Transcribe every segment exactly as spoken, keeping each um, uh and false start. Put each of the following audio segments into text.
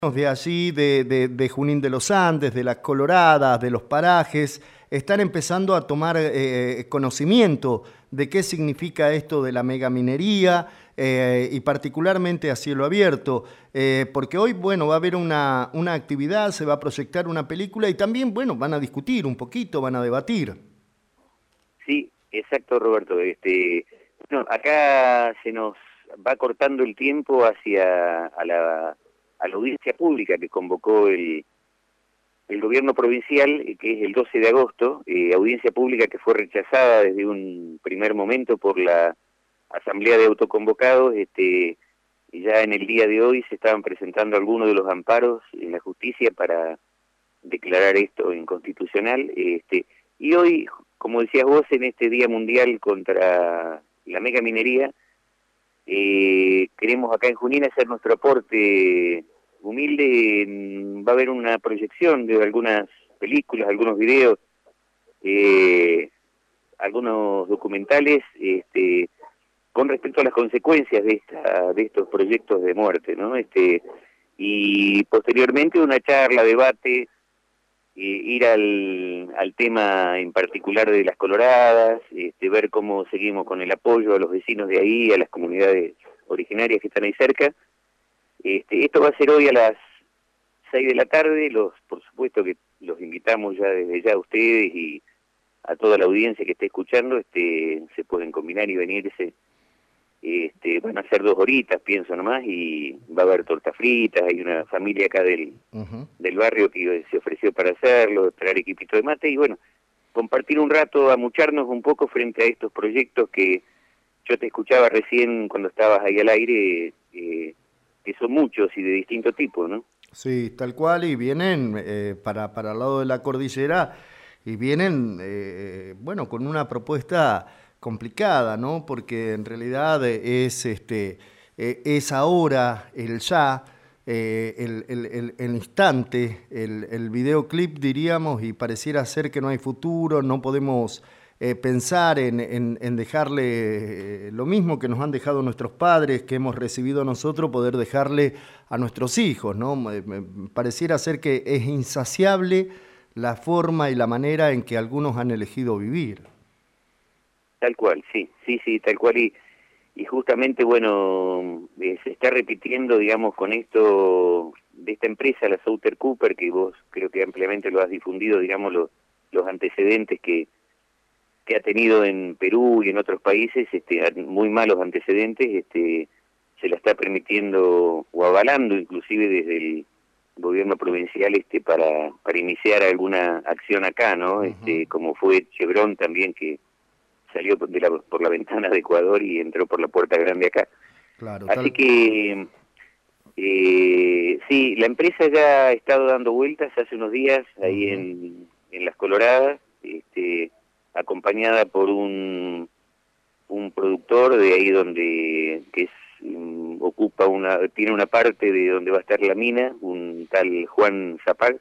de allí, de, de- de Junín de los Andes, de las Coloradas, de los parajes, están empezando a tomar eh, conocimiento de qué significa esto de la megaminería eh, y particularmente a cielo abierto, eh, porque hoy, bueno, va a haber una, una actividad, se va a proyectar una película y también, bueno, van a discutir un poquito, van a debatir. Sí, exacto, Roberto. Este, bueno, acá se nos va cortando el tiempo hacia a la, a la audiencia pública que convocó el, el gobierno provincial, eh, que es el doce de agosto, eh, audiencia pública que fue rechazada desde un primer momento por la Asamblea de Autoconvocados. Este, y ya en el día de hoy se estaban presentando algunos de los amparos en la justicia para declarar esto inconstitucional. Este, y hoy, como decías vos, en este Día Mundial contra la megaminería, eh, queremos acá en Junín hacer nuestro aporte humilde. En- va a haber una proyección de algunas películas, algunos videos, eh, algunos documentales, este, con respecto a las consecuencias de esta, de estos proyectos de muerte, ¿no? Este, y posteriormente una charla, debate, eh, ir al, al tema en particular de las Coloradas, este, ver cómo seguimos con el apoyo a los vecinos de ahí, a las comunidades originarias que están ahí cerca. Este, esto va a ser hoy a las seis de la tarde. Los, por supuesto que los invitamos ya desde ya a ustedes y a toda la audiencia que esté escuchando. Este, se pueden combinar y venirse. Este, van a ser dos horitas, pienso nomás, y va a haber tortas fritas. Hay una familia acá del, Ujú. del barrio que se ofreció para hacerlo, traer equipito de mate y bueno, compartir un rato, amucharnos un poco frente a estos proyectos que yo te escuchaba recién cuando estabas ahí al aire, eh, que son muchos y de distinto tipo, ¿no? Sí, tal cual, y vienen eh, para, para el lado de la cordillera y vienen, eh, bueno, con una propuesta complicada, ¿no? Porque en realidad eh, es, este, eh, es ahora el ya, eh, el, el- el- el instante, el, el videoclip, diríamos, y pareciera ser que no hay futuro, no podemos eh, pensar en, en- en dejarle eh, lo mismo que nos han dejado nuestros padres, que hemos recibido nosotros, poder dejarle a nuestros hijos, ¿no? Me- me pareciera ser que es insaciable la forma y la manera en que algunos han elegido vivir. Tal cual, sí, sí, sí, tal cual. Y, y justamente, bueno, eh, se está repitiendo, digamos, con esto de esta empresa, la Souter Cooper, que vos creo que ampliamente lo has difundido, digamos, los, los antecedentes que que ha tenido en Perú y en otros países, este, muy malos antecedentes. Este, se la está permitiendo o avalando inclusive desde el gobierno provincial, este, para, para iniciar alguna acción acá, ¿no? Ujú. Este, como fue Chevron también, que salió de la, por la ventana de Ecuador y entró por la puerta grande acá. Claro, Así tal. que eh, sí, la empresa ya ha estado dando vueltas hace unos días ahí Ujú. en, en Las Coloradas, este, acompañada por un, un productor de ahí donde que es, um, ocupa una, tiene una parte de donde va a estar la mina, un tal Juan Zapag.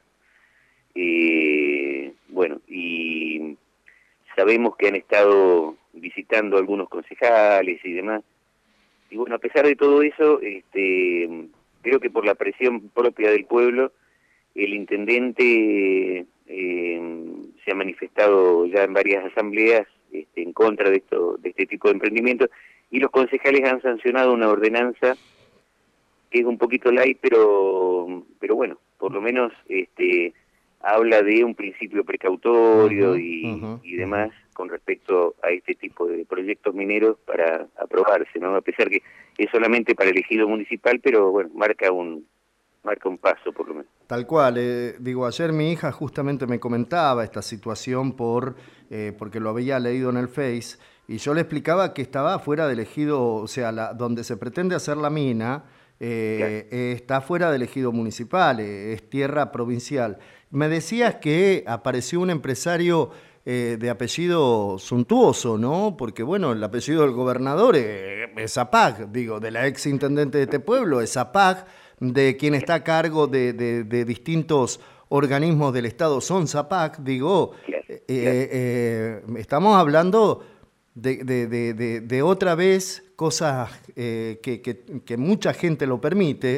Eh, bueno, y sabemos que han estado visitando algunos concejales y demás. Y bueno, a pesar de todo eso, este, creo que por la presión propia del pueblo, el intendente eh, se ha manifestado ya en varias asambleas, este, en contra de esto, de este tipo de emprendimientos, y los concejales han sancionado una ordenanza que es un poquito light, pero, pero bueno, por lo menos este, habla de un principio Ujú, precautorio y, ujú, y ujú. demás con respecto a este tipo de proyectos mineros para aprobarse, ¿no? A pesar que es solamente para el ejido municipal, pero bueno, marca un, marca un paso por lo menos. Tal cual, eh, digo, ayer mi hija justamente me comentaba esta situación por, eh, porque lo había leído en el Face y yo le explicaba que estaba fuera del ejido, o sea, la- donde se pretende hacer la mina, Claro. eh, eh, está fuera del ejido municipal, eh, es tierra provincial. Me decías Claro. que apareció un empresario eh, de apellido suntuoso, ¿no? Porque bueno, el apellido del gobernador eh, es Zapag, digo, de la ex intendente de este pueblo es Zapag, de quien está a cargo de, de- de distintos organismos del Estado son Zapag, digo, Claro, eh, claro. eh, estamos hablando de, de- de- de- de otra vez cosas eh, que, que- que mucha gente lo permite,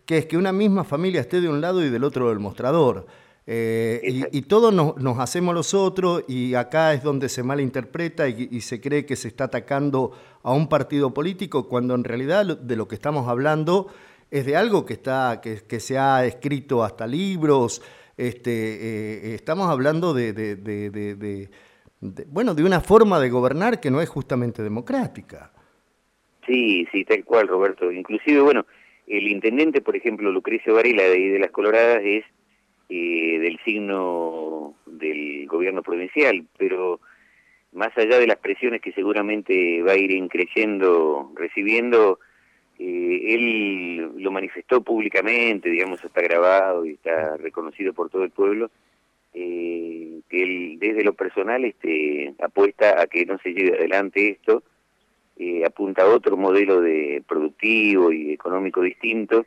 que es que una misma familia esté de un lado y del otro del mostrador. Eh, y, y todos nos, nos hacemos los otros, y acá es donde se malinterpreta y, y se cree que se está atacando a un partido político, cuando en realidad de lo que estamos hablando es de algo que, está, que, que se ha escrito hasta libros. Este, eh, estamos hablando de, de, de, de, de, de, bueno, de una forma de gobernar que no es justamente democrática. Sí, sí, tal cual, Roberto. Inclusive, bueno, el intendente, por ejemplo, Lucrecio Varela, de, de Las Coloradas, es eh, del signo del gobierno provincial, pero más allá de las presiones que seguramente va a ir creciendo, recibiendo, eh, él lo manifestó públicamente, digamos, está grabado y está reconocido por todo el pueblo, eh, que él desde lo personal este, apuesta a que no se lleve adelante esto, eh, apunta a otro modelo de productivo y económico distinto.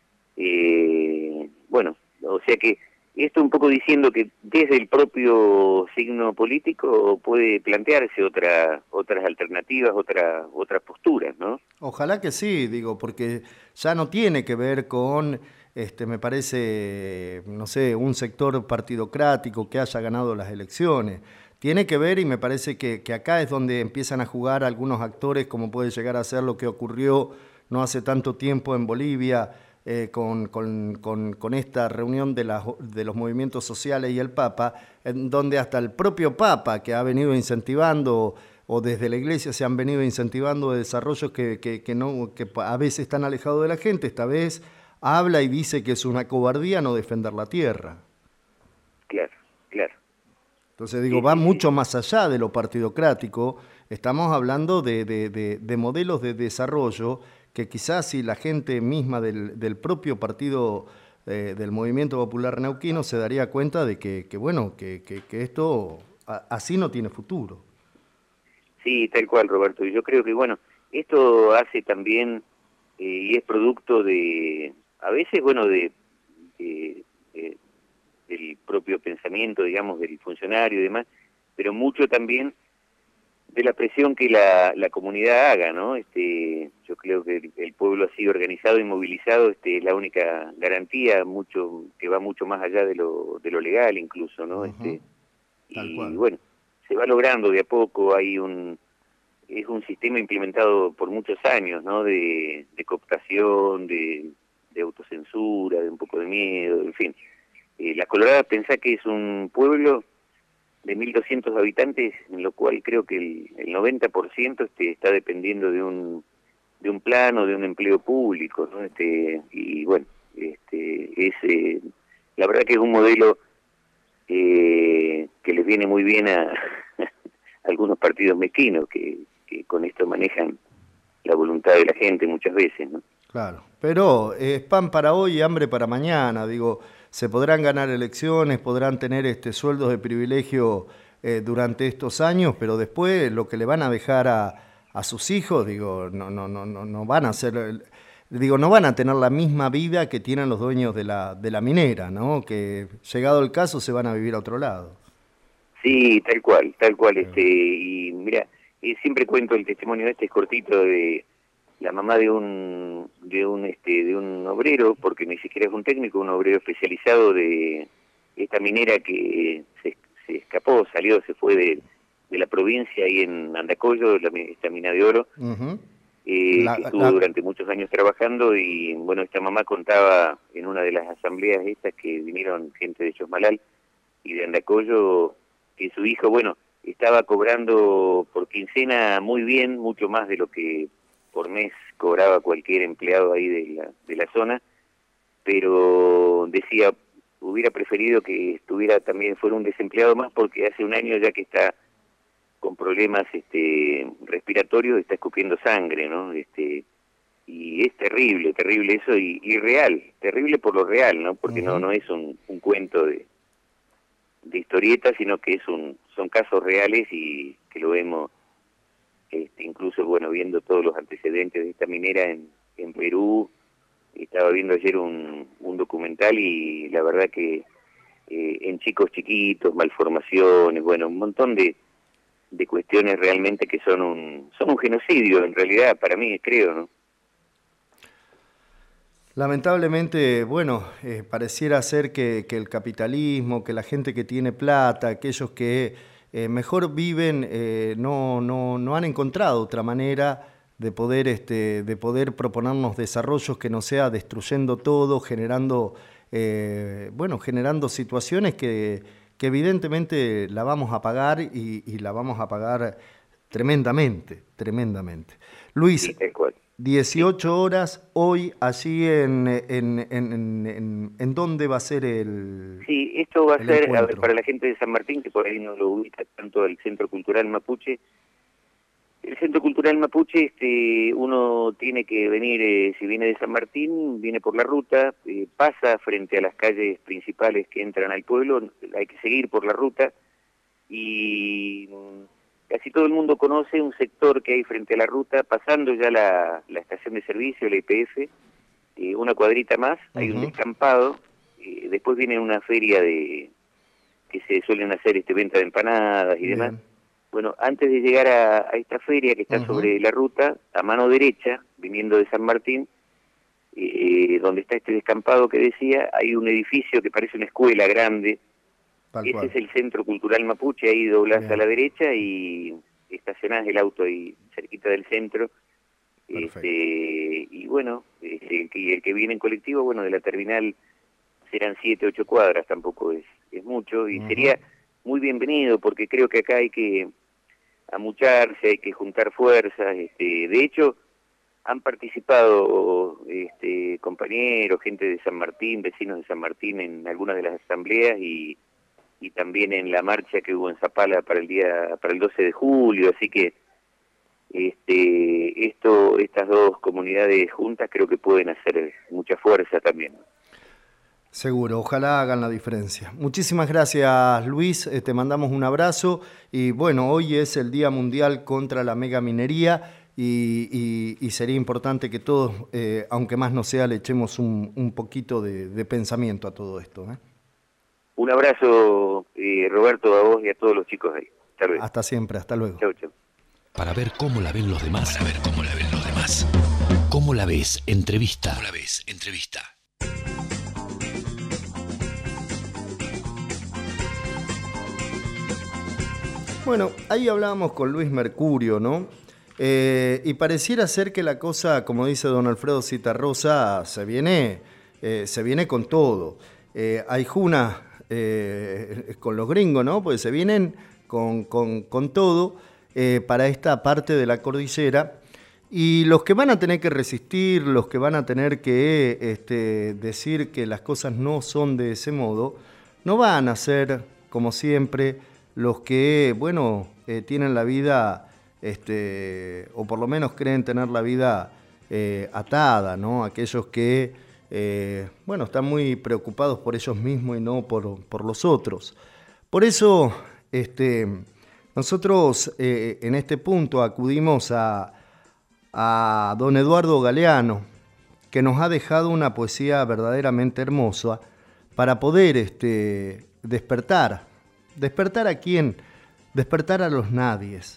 Eh, bueno, o sea que esto un poco diciendo que desde el propio signo político puede plantearse otra, otras alternativas, otra, otras posturas, ¿no? Ojalá que sí, digo, porque ya no tiene que ver con, este, me parece, no sé, un sector partidocrático que haya ganado las elecciones. Tiene que ver, y me parece que, que acá es donde empiezan a jugar algunos actores, como puede llegar a ser lo que ocurrió no hace tanto tiempo en Bolivia, Eh, con, con, con, con esta reunión de, la, de los movimientos sociales y el Papa, en donde hasta el propio Papa, que ha venido incentivando, o desde la Iglesia se han venido incentivando desarrollos que, que, que, no, que a veces están alejados de la gente, esta vez habla y dice que es una cobardía no defender la tierra. Claro, claro. Entonces digo, Sí, va sí, mucho sí. más allá de lo partidocrático, estamos hablando de, de, de, de modelos de desarrollo que quizás si la gente misma del, del propio partido eh, del Movimiento Popular Neuquino se daría cuenta de que, que bueno, que, que, que esto a, así no tiene futuro. Sí, tal cual, Roberto. Y yo creo que, bueno, esto hace también, eh, y es producto de, a veces, bueno, de, de, de del propio pensamiento, digamos, del funcionario y demás, pero mucho también de la presión que la, la comunidad haga, ¿no? Este, yo creo que el, el pueblo así organizado y movilizado este, es la única garantía, mucho que va mucho más allá de lo, de lo legal incluso, ¿no? Uh-huh. Este, Tal y cual. bueno, se va logrando de a poco, hay un es un sistema implementado por muchos años, ¿no? De, de cooptación, de, de autocensura, de un poco de miedo, en fin. Eh, La Colorada, pensá que es un pueblo de mil doscientos habitantes, en lo cual creo que el, el noventa por ciento este, está dependiendo de un de un plano, de un empleo público, ¿no? Este, y bueno, este, es eh, la verdad que es un modelo eh, que les viene muy bien a, a algunos partidos mezquinos que, que con esto manejan la voluntad de la gente muchas veces, ¿no? Claro, pero es eh, pan para hoy y hambre para mañana, digo, se podrán ganar elecciones, podrán tener este sueldos de privilegio eh, durante estos años, pero después lo que le van a dejar a, a sus hijos, digo, no, no, no, no, no van a ser, digo, no van a tener la misma vida que tienen los dueños de la, de la minera, ¿no? Que llegado el caso se van a vivir a otro lado. Sí, tal cual, tal cual, Sí. este, y mira, eh, siempre cuento el testimonio este, es cortito, de la mamá de un de un este de un obrero, porque ni siquiera es un técnico, un obrero especializado de esta minera que se, se escapó, salió, se fue de, de la provincia ahí en Andacollo, la, esta mina de oro, Uh-huh. eh, La, que estuvo la, durante muchos años trabajando, y bueno, esta mamá contaba en una de las asambleas estas que vinieron gente de Chosmalal y de Andacollo, que su hijo, bueno, estaba cobrando por quincena muy bien, mucho más de lo que por mes cobraba cualquier empleado ahí de la, de la zona, pero decía, hubiera preferido que estuviera también, fuera un desempleado más, porque hace un año ya que está con problemas este respiratorios, está escupiendo sangre, ¿no? Este, y es terrible, terrible eso, y, y real, terrible por lo real, ¿no? Porque no, uh-huh. no es un, un cuento de de historietas, sino que es un son casos reales y que lo vemos, este, incluso, bueno, viendo todos los antecedentes de esta minera en, en Perú. Estaba viendo ayer un, un documental y la verdad que eh, en chicos chiquitos, malformaciones, bueno, un montón de, de cuestiones realmente que son un son un genocidio, en realidad, para mí, creo, ¿no? Lamentablemente, bueno, eh, pareciera ser que, que el capitalismo, que la gente que tiene plata, aquellos que eh, mejor viven, eh, no, no, no han encontrado otra manera de poder, este, de poder proponernos desarrollos que no sea destruyendo todo, generando, eh, bueno, generando situaciones que, que evidentemente la vamos a pagar y, y la vamos a pagar tremendamente, tremendamente. Luis, Sí, tal cual. dieciocho horas hoy allí en, en, en, en, en dónde va a ser el Sí, esto va a el ser, a ver, encuentro. para la gente de San Martín, que por ahí no lo ubica tanto el Centro Cultural Mapuche. El Centro Cultural Mapuche, este, uno tiene que venir, eh, si viene de San Martín, viene por la ruta, eh, pasa frente a las calles principales que entran al pueblo, hay que seguir por la ruta, y mm, casi todo el mundo conoce un sector que hay frente a la ruta, pasando ya la, la estación de servicio, la I P F, eh, una cuadrita más, hay un Uh-huh. descampado, eh, después viene una feria de que se suelen hacer este venta de empanadas y demás. Bien. Bueno, antes de llegar a, a esta feria que está Uh-huh. sobre la ruta, a mano derecha, viniendo de San Martín, eh, donde está este descampado que decía, hay un edificio que parece una escuela grande. Tal Ese cual. es el Centro Cultural Mapuche, ahí doblás Bien. a la derecha y estacionás el auto ahí cerquita del centro. Perfecto. Este, y bueno, este, el, que, el que viene en colectivo, bueno, de la terminal serán siete, ocho cuadras, tampoco es, es mucho, y Uh-huh. sería muy bienvenido, porque creo que acá hay que amucharse, hay que juntar fuerzas. Este, de hecho, han participado este, compañeros, gente de San Martín, vecinos de San Martín, en algunas de las asambleas y, y también en la marcha que hubo en Zapala para el día, para el doce de julio, así que este, esto, estas dos comunidades juntas creo que pueden hacer mucha fuerza también. Seguro, ojalá hagan la diferencia. Muchísimas gracias, Luis, eh, te mandamos un abrazo y bueno, hoy es el Día Mundial contra la Megaminería y, y, y sería importante que todos, eh, aunque más no sea, le echemos un, un poquito de, de pensamiento a todo esto, ¿eh? Un abrazo, eh, Roberto, a vos y a todos los chicos ahí. Hasta luego. Hasta siempre, hasta luego. Chau, chau. Para ver cómo la ven los demás. Para ver cómo la ven los demás. ¿Cómo la ves? Entrevista. ¿Cómo la ves? Entrevista. Bueno, ahí hablábamos con Luis Mercurio, ¿no? Eh, y pareciera ser que la cosa, como dice don Alfredo Citarrosa, se viene, eh, se viene con todo. Eh, hay juna eh, con los gringos, ¿no? Pues se vienen con, con, con todo eh, para esta parte de la cordillera. Y los que van a tener que resistir, los que van a tener que este, decir que las cosas no son de ese modo, no van a ser, como siempre, los que, bueno, eh, tienen la vida, este, o por lo menos creen tener la vida eh, atada, ¿no? Aquellos que, eh, bueno, están muy preocupados por ellos mismos y no por, por los otros. Por eso, este, nosotros eh, en este punto acudimos a, a don Eduardo Galeano, que nos ha dejado una poesía verdaderamente hermosa para poder este, despertar. ¿Despertar a quién? Despertar a los nadies.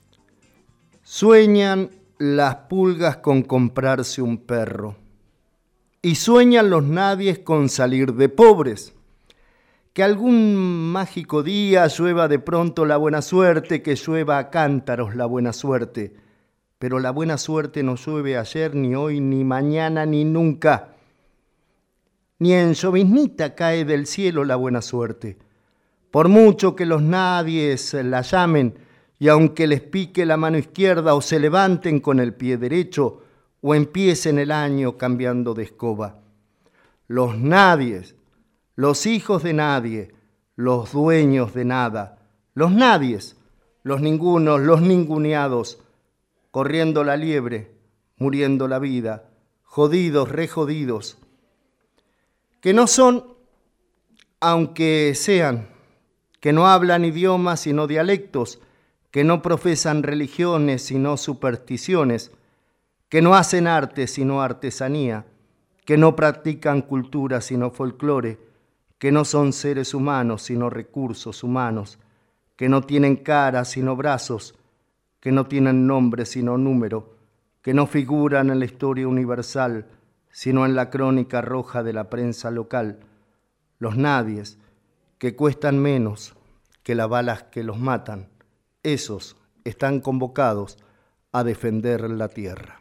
Sueñan las pulgas con comprarse un perro. Y sueñan los nadies con salir de pobres. Que algún mágico día llueva de pronto la buena suerte, que llueva a cántaros la buena suerte. Pero la buena suerte no llueve ayer, ni hoy, ni mañana, ni nunca. Ni en lloviznita cae del cielo la buena suerte. Por mucho que los nadies la llamen, y aunque les pique la mano izquierda o se levanten con el pie derecho, o empiecen el año cambiando de escoba. Los nadies, los hijos de nadie, los dueños de nada, los nadies, los ningunos, los ninguneados, corriendo la liebre, muriendo la vida, jodidos, rejodidos, que no son, aunque sean, que no hablan idiomas sino dialectos, que no profesan religiones sino supersticiones, que no hacen arte sino artesanía, que no practican cultura sino folclore, que no son seres humanos sino recursos humanos, que no tienen cara sino brazos, que no tienen nombre sino número, que no figuran en la historia universal, sino en la crónica roja de la prensa local, los nadies que cuestan menos que las balas que los matan, esos están convocados a defender la tierra.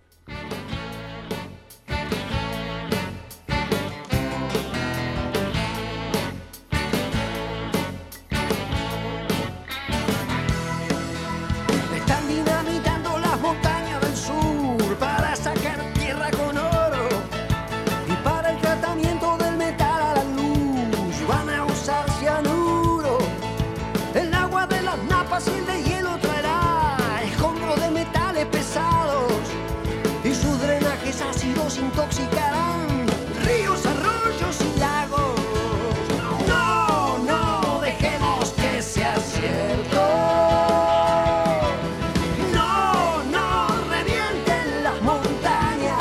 Están dinamitando las montañas del sur para sacar tierra con oro y para el tratamiento del metal a la luz van a usar cianuro. El agua de las napas y el de hielo traerá escombros de metales pesados y sus drenajes ácidos intoxicarán ríos, arroyos y lagos. No, no dejemos que sea cierto. No, no revienten las montañas.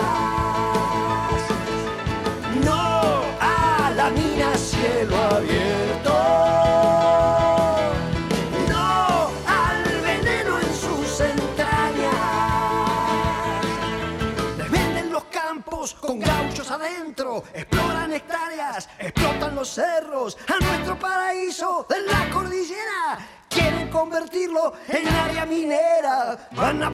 No a la mina cielo abierto. No al veneno en sus entrañas. Les venden los campos con gauchos adentro, exploran hectáreas, explotan los cerros. A nuestro paraíso de la cordillera quieren convertirlo en área minera. Van a